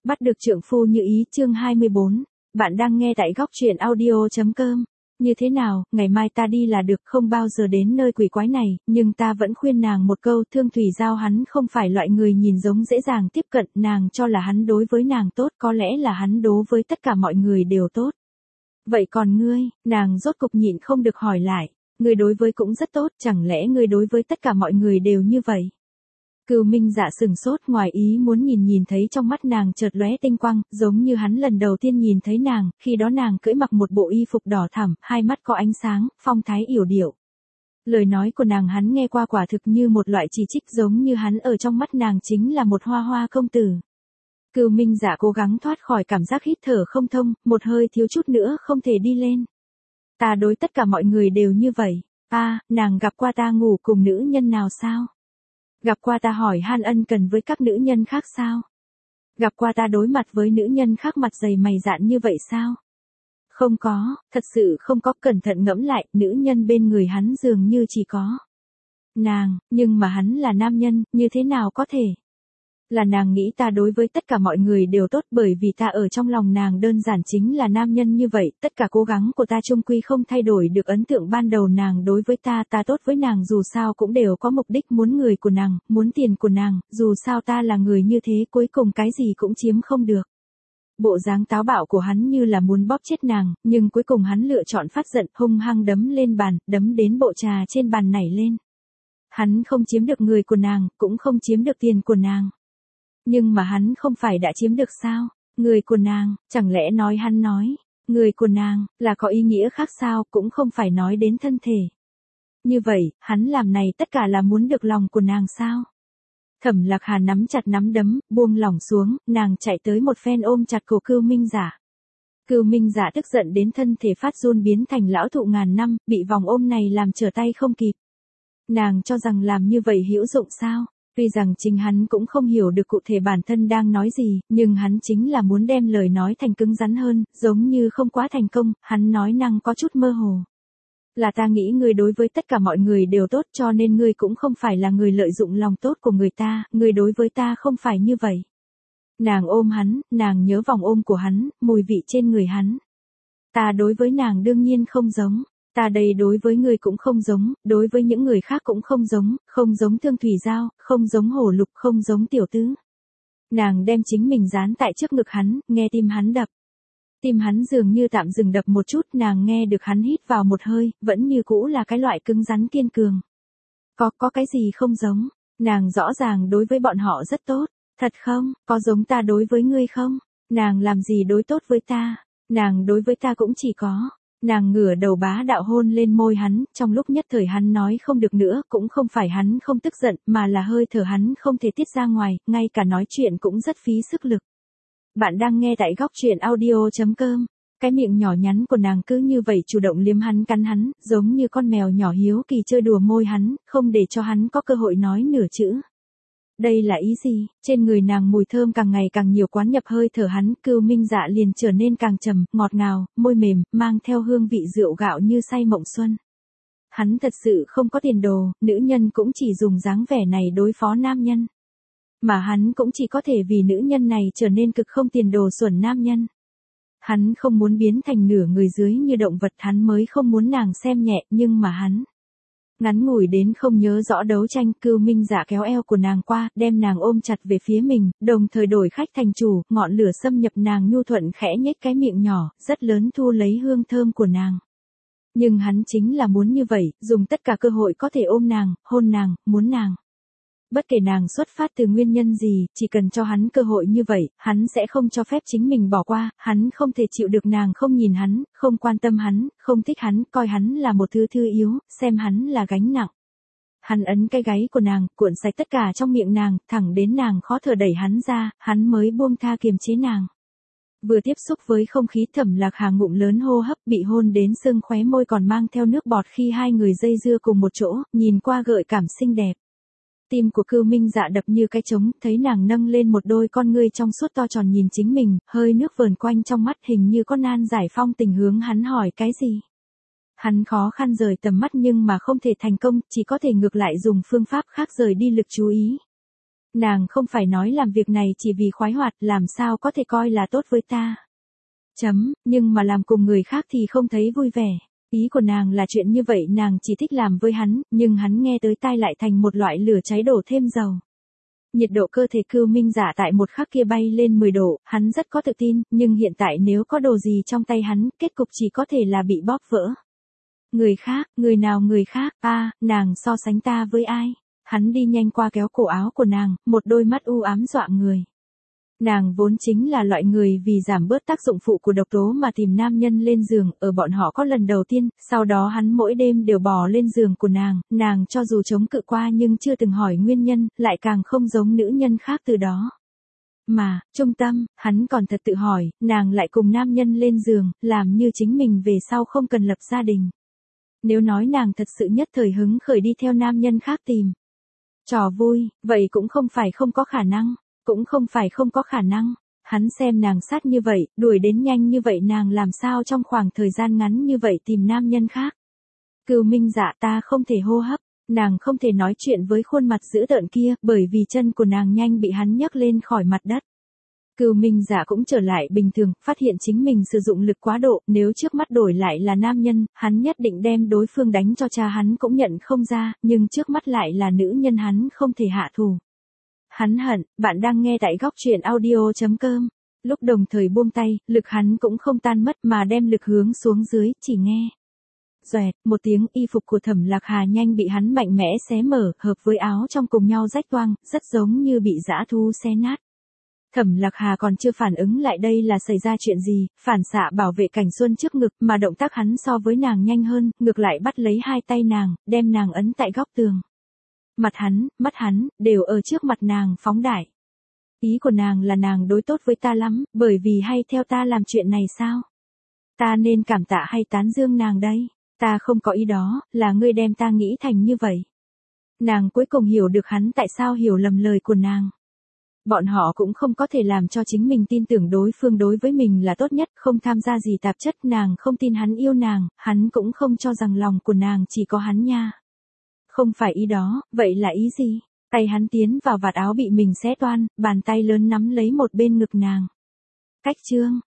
Bắt được trượng phu như ý chương 24. Bạn đang nghe tại góc truyện audio.com. Như thế nào, ngày mai ta đi là được, không bao giờ đến nơi quỷ quái này, nhưng ta vẫn khuyên nàng một câu, Thương Thủy Giao hắn không phải loại người nhìn giống dễ dàng tiếp cận, nàng cho là hắn đối với nàng tốt, có lẽ là hắn đối với tất cả mọi người đều tốt. Vậy còn ngươi, nàng rốt cục nhịn không được hỏi lại, ngươi đối với cũng rất tốt, chẳng lẽ ngươi đối với tất cả mọi người đều như vậy? Cửu Minh Dạ sừng sốt ngoài ý muốn nhìn thấy trong mắt nàng chợt lóe tinh quang, giống như hắn lần đầu tiên nhìn thấy nàng, khi đó nàng cưỡi mặc một bộ y phục đỏ thẳm, hai mắt có ánh sáng, phong thái yểu điệu. Lời nói của nàng hắn nghe qua quả thực như một loại chỉ trích, giống như hắn ở trong mắt nàng chính là một hoa hoa công tử. Cửu Minh Dạ cố gắng thoát khỏi cảm giác hít thở không thông, một hơi thiếu chút nữa không thể đi lên. Ta đối tất cả mọi người đều như vậy. Nàng gặp qua ta ngủ cùng nữ nhân nào sao? Gặp qua ta hỏi han ân cần với các nữ nhân khác sao? Gặp qua ta đối mặt với nữ nhân khác mặt dày mày dạn như vậy sao? Không có, thật sự không có. Cẩn thận ngẫm lại, nữ nhân bên người hắn dường như chỉ có nàng, nhưng mà hắn là nam nhân, như thế nào có thể? Là nàng nghĩ ta đối với tất cả mọi người đều tốt, bởi vì ta ở trong lòng nàng đơn giản chính là nam nhân như vậy, tất cả cố gắng của ta chung quy không thay đổi được ấn tượng ban đầu nàng đối với ta tốt với nàng dù sao cũng đều có mục đích, muốn người của nàng, muốn tiền của nàng, dù sao ta là người như thế, cuối cùng cái gì cũng chiếm không được. Bộ dáng táo bạo của hắn như là muốn bóp chết nàng, nhưng cuối cùng hắn lựa chọn phát giận, hung hăng đấm lên bàn, đấm đến bộ trà trên bàn nảy lên. Hắn không chiếm được người của nàng, cũng không chiếm được tiền của nàng. Nhưng mà hắn không phải đã chiếm được sao? Người của nàng, chẳng lẽ hắn nói, người của nàng, là có ý nghĩa khác sao, cũng không phải nói đến thân thể. Như vậy, hắn làm này tất cả là muốn được lòng của nàng sao? Thẩm Lạc Hà nắm chặt nắm đấm, buông lỏng xuống, nàng chạy tới một phen ôm chặt cổ Cửu Minh Dạ. Cửu Minh Dạ tức giận đến thân thể phát run biến thành lão thụ ngàn năm, bị vòng ôm này làm trở tay không kịp. Nàng cho rằng làm như vậy hữu dụng sao? Tuy rằng chính hắn cũng không hiểu được cụ thể bản thân đang nói gì, nhưng hắn chính là muốn đem lời nói thành cứng rắn hơn, giống như không quá thành công, hắn nói năng có chút mơ hồ. Là ta nghĩ ngươi đối với tất cả mọi người đều tốt, cho nên ngươi cũng không phải là người lợi dụng lòng tốt của người ta, ngươi đối với ta không phải như vậy. Nàng ôm hắn, nàng nhớ vòng ôm của hắn, mùi vị trên người hắn. Ta đối với nàng đương nhiên không giống. Ta đây đối với ngươi cũng không giống, đối với những người khác cũng không giống Thương Thủy Giao, không giống Hổ Lục, không giống Tiểu Tứ. Nàng đem chính mình dán tại trước ngực hắn, nghe tim hắn đập. Tim hắn dường như tạm dừng đập một chút, nàng nghe được hắn hít vào một hơi, vẫn như cũ là cái loại cứng rắn kiên cường. Có cái gì không giống? Nàng rõ ràng đối với bọn họ rất tốt, thật không? Có giống ta đối với ngươi không? Nàng làm gì đối tốt với ta? Nàng đối với ta cũng chỉ có. Nàng ngửa đầu bá đạo hôn lên môi hắn, trong lúc nhất thời hắn nói không được nữa, cũng không phải hắn không tức giận, mà là hơi thở hắn không thể tiết ra ngoài, ngay cả nói chuyện cũng rất phí sức lực. Bạn đang nghe tại góc truyện audio.com. Cái miệng nhỏ nhắn của nàng cứ như vậy chủ động liếm hắn, cắn hắn, giống như con mèo nhỏ hiếu kỳ chơi đùa môi hắn, không để cho hắn có cơ hội nói nửa chữ. Đây là ý gì? Trên người nàng mùi thơm càng ngày càng nhiều quán nhập hơi thở hắn, Cửu Minh Dạ liền trở nên càng trầm, ngọt ngào, môi mềm, mang theo hương vị rượu gạo như say mộng xuân. Hắn thật sự không có tiền đồ, nữ nhân cũng chỉ dùng dáng vẻ này đối phó nam nhân. Mà hắn cũng chỉ có thể vì nữ nhân này trở nên cực không tiền đồ xuẩn nam nhân. Hắn không muốn biến thành nửa người dưới như động vật, hắn mới không muốn nàng xem nhẹ, nhưng mà hắn ngắn ngủi đến không nhớ rõ đấu tranh. Cửu Minh Dạ kéo eo của nàng qua, đem nàng ôm chặt về phía mình, đồng thời đổi khách thành chủ, ngọn lửa xâm nhập nàng nhu thuận khẽ nhếch cái miệng nhỏ, rất lớn thu lấy hương thơm của nàng. Nhưng hắn chính là muốn như vậy, dùng tất cả cơ hội có thể ôm nàng, hôn nàng, muốn nàng. Bất kể nàng xuất phát từ nguyên nhân gì, chỉ cần cho hắn cơ hội như vậy, hắn sẽ không cho phép chính mình bỏ qua, hắn không thể chịu được nàng không nhìn hắn, không quan tâm hắn, không thích hắn, coi hắn là một thứ thư yếu, xem hắn là gánh nặng. Hắn ấn cái gáy của nàng, cuộn sạch tất cả trong miệng nàng, thẳng đến nàng khó thở đẩy hắn ra, hắn mới buông tha kiềm chế nàng. Vừa tiếp xúc với không khí, Thẩm Lạc Hà ngụm lớn hô hấp, bị hôn đến sưng khóe môi còn mang theo nước bọt khi hai người dây dưa cùng một chỗ, nhìn qua gợi cảm xinh đẹp. Tim của Cửu Minh Dạ đập như cái trống, thấy nàng nâng lên một đôi con ngươi trong suốt to tròn nhìn chính mình, hơi nước vờn quanh trong mắt hình như có nan giải phong tình hướng hắn hỏi cái gì. Hắn khó khăn rời tầm mắt nhưng mà không thể thành công, chỉ có thể ngược lại dùng phương pháp khác rời đi lực chú ý. Nàng không phải nói làm việc này chỉ vì khoái hoạt, làm sao có thể coi là tốt với ta. Nhưng mà làm cùng người khác thì không thấy vui vẻ. Ý của nàng là chuyện như vậy nàng chỉ thích làm với hắn, nhưng hắn nghe tới tai lại thành một loại lửa cháy đổ thêm dầu. Nhiệt độ cơ thể Cưu Minh Dạ tại một khắc kia bay lên 10 độ, hắn rất có tự tin, nhưng hiện tại nếu có đồ gì trong tay hắn, kết cục chỉ có thể là bị bóp vỡ. Người khác, người nào người khác, nàng so sánh ta với ai? Hắn đi nhanh qua kéo cổ áo của nàng, một đôi mắt u ám dọa người. Nàng vốn chính là loại người vì giảm bớt tác dụng phụ của độc tố mà tìm nam nhân lên giường, ở bọn họ có lần đầu tiên, sau đó hắn mỗi đêm đều bò lên giường của nàng cho dù chống cự qua nhưng chưa từng hỏi nguyên nhân, lại càng không giống nữ nhân khác từ đó. Mà, trung tâm, hắn còn thật tự hỏi, nàng lại cùng nam nhân lên giường, làm như chính mình về sau không cần lập gia đình. Nếu nói nàng thật sự nhất thời hứng khởi đi theo nam nhân khác tìm trò vui, vậy cũng không phải không có khả năng. Cũng không phải không có khả năng, hắn xem nàng sát như vậy, đuổi đến nhanh như vậy nàng làm sao trong khoảng thời gian ngắn như vậy tìm nam nhân khác. Cưu Minh Dạ ta không thể hô hấp, nàng không thể nói chuyện với khuôn mặt dữ tợn kia, bởi vì chân của nàng nhanh bị hắn nhấc lên khỏi mặt đất. Cưu Minh Dạ cũng trở lại bình thường, phát hiện chính mình sử dụng lực quá độ, nếu trước mắt đổi lại là nam nhân, hắn nhất định đem đối phương đánh cho cha hắn cũng nhận không ra, nhưng trước mắt lại là nữ nhân hắn không thể hạ thủ. Hắn hận, bạn đang nghe tại góc truyện audio.com. Lúc đồng thời buông tay, lực hắn cũng không tan mất mà đem lực hướng xuống dưới, chỉ nghe. Xoẹt, một tiếng y phục của Thẩm Lạc Hà nhanh bị hắn mạnh mẽ xé mở, hợp với áo trong cùng nhau rách toang, rất giống như bị dã thú xé nát. Thẩm Lạc Hà còn chưa phản ứng lại đây là xảy ra chuyện gì, phản xạ bảo vệ Cảnh Xuân trước ngực, mà động tác hắn so với nàng nhanh hơn, ngược lại bắt lấy hai tay nàng, đem nàng ấn tại góc tường. Mắt hắn, đều ở trước mặt nàng phóng đại. Ý của nàng là nàng đối tốt với ta lắm, bởi vì hay theo ta làm chuyện này sao? Ta nên cảm tạ hay tán dương nàng đây? Ta không có ý đó, là ngươi đem ta nghĩ thành như vậy. Nàng cuối cùng hiểu được hắn tại sao hiểu lầm lời của nàng. Bọn họ cũng không có thể làm cho chính mình tin tưởng đối phương đối với mình là tốt nhất, không tham gia gì tạp chất, nàng không tin hắn yêu nàng, hắn cũng không cho rằng lòng của nàng chỉ có hắn nha. Không phải ý đó, vậy là ý gì? Tay hắn tiến vào vạt áo bị mình xé toan, bàn tay lớn nắm lấy một bên ngực nàng. Cách chương,